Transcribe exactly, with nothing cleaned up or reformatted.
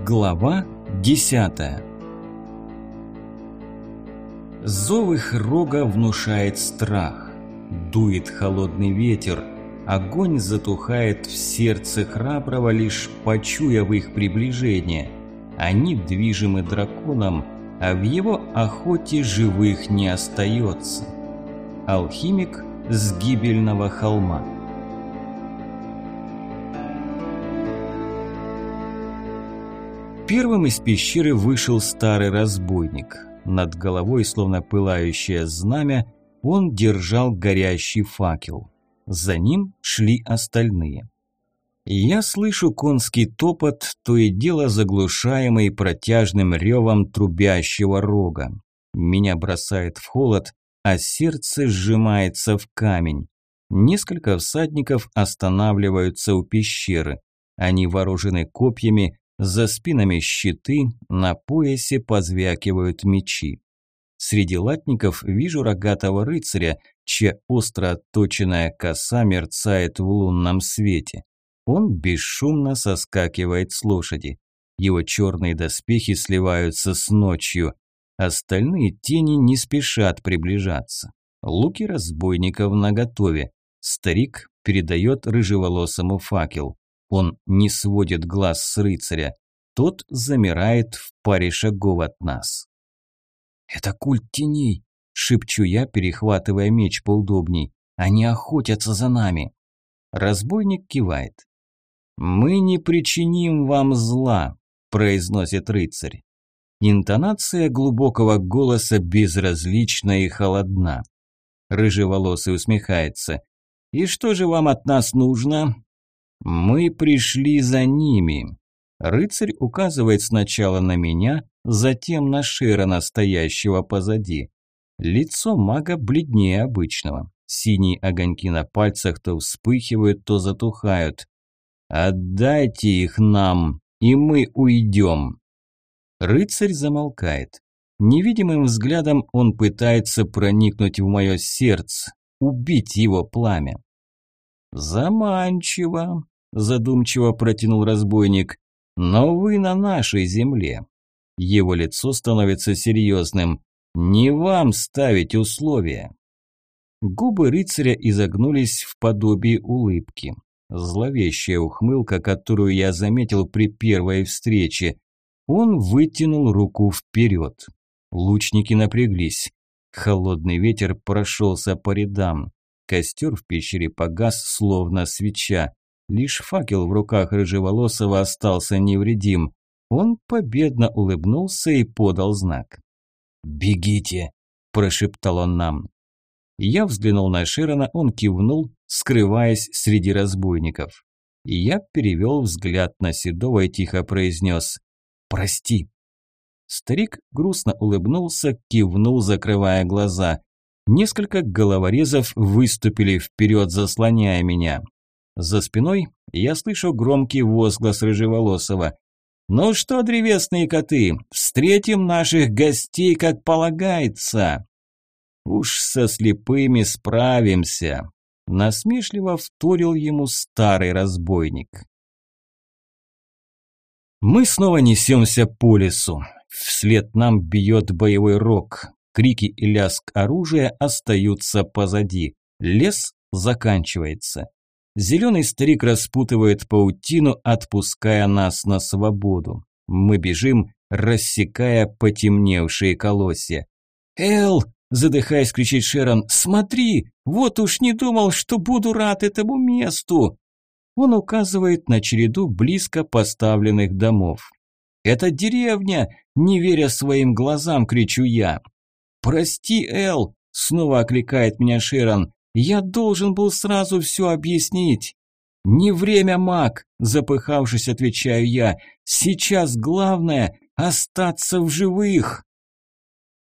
Глава десятая. Зов их рога внушает страх. Дует холодный ветер. Огонь затухает в сердце храброго, лишь почуяв их приближение. Они движимы драконом, а в его охоте живых не остается. Алхимик с гибельного холма. Первым из пещеры вышел старый разбойник. Над головой, словно пылающее знамя, он держал горящий факел. За ним шли остальные. Я слышу конский топот, то и дело заглушаемый протяжным ревом трубящего рога. Меня бросает в холод, а сердце сжимается в камень. Несколько всадников останавливаются у пещеры. Они вооружены копьями, за спинами щиты, на поясе позвякивают мечи. Среди латников вижу рогатого рыцаря, чья остро отточенная коса мерцает в лунном свете. Он бесшумно соскакивает с лошади. Его черные доспехи сливаются с ночью. Остальные тени не спешат приближаться. Луки разбойников наготове. Старик передает рыжеволосому факел. Он не сводит глаз с рыцаря. Тот замирает в паре шагов от нас. «Это культ теней», – шепчу я, перехватывая меч поудобней. «Они охотятся за нами». Разбойник кивает. «Мы не причиним вам зла», – произносит рыцарь. Интонация глубокого голоса безразлична и холодна. Рыжеволосый усмехается. «И что же вам от нас нужно?» «Мы пришли за ними». Рыцарь указывает сначала на меня, затем на Широна, стоящего позади. Лицо мага бледнее обычного. Синие огоньки на пальцах то вспыхивают, то затухают. «Отдайте их нам, и мы уйдем». Рыцарь замолкает. Невидимым взглядом он пытается проникнуть в мое сердце, убить его пламя. «Заманчиво», – задумчиво протянул разбойник, – «но вы на нашей земле». Его лицо становится серьезным. «Не вам ставить условия». Губы рыцаря изогнулись в подобии улыбки. Зловещая ухмылка, которую я заметил при первой встрече. Он вытянул руку вперед. Лучники напряглись. Холодный ветер прошелся по рядам. Костер в пещере погас, словно свеча. Лишь факел в руках рыжеволосого остался невредим. Он победно улыбнулся и подал знак. «Бегите!» – прошептал он нам. Я взглянул на Широна, он кивнул, скрываясь среди разбойников. Я перевел взгляд на Седова и тихо произнес «Прости». Старик грустно улыбнулся, кивнул, закрывая глаза. Несколько головорезов выступили вперед, заслоняя меня. За спиной я слышу громкий возглас рыжеволосого. «Ну что, древесные коты, встретим наших гостей, как полагается!» «Уж со слепыми справимся!» Насмешливо вторил ему старый разбойник. Мы снова несемся по лесу. Вслед нам бьет боевой рог. Крики и лязг оружия остаются позади. Лес заканчивается. Зеленый старик распутывает паутину, отпуская нас на свободу. Мы бежим, рассекая потемневшие колосья. «Эл!» – задыхаясь, кричит Шерон. «Смотри! Вот уж не думал, что буду рад этому месту!» Он указывает на череду близко поставленных домов. «Это деревня!» – не веря своим глазам, кричу я. «Прости, Эл!» – снова окликает меня Шерон. «Я должен был сразу все объяснить». «Не время, маг!» – запыхавшись, отвечаю я. «Сейчас главное – остаться в живых!»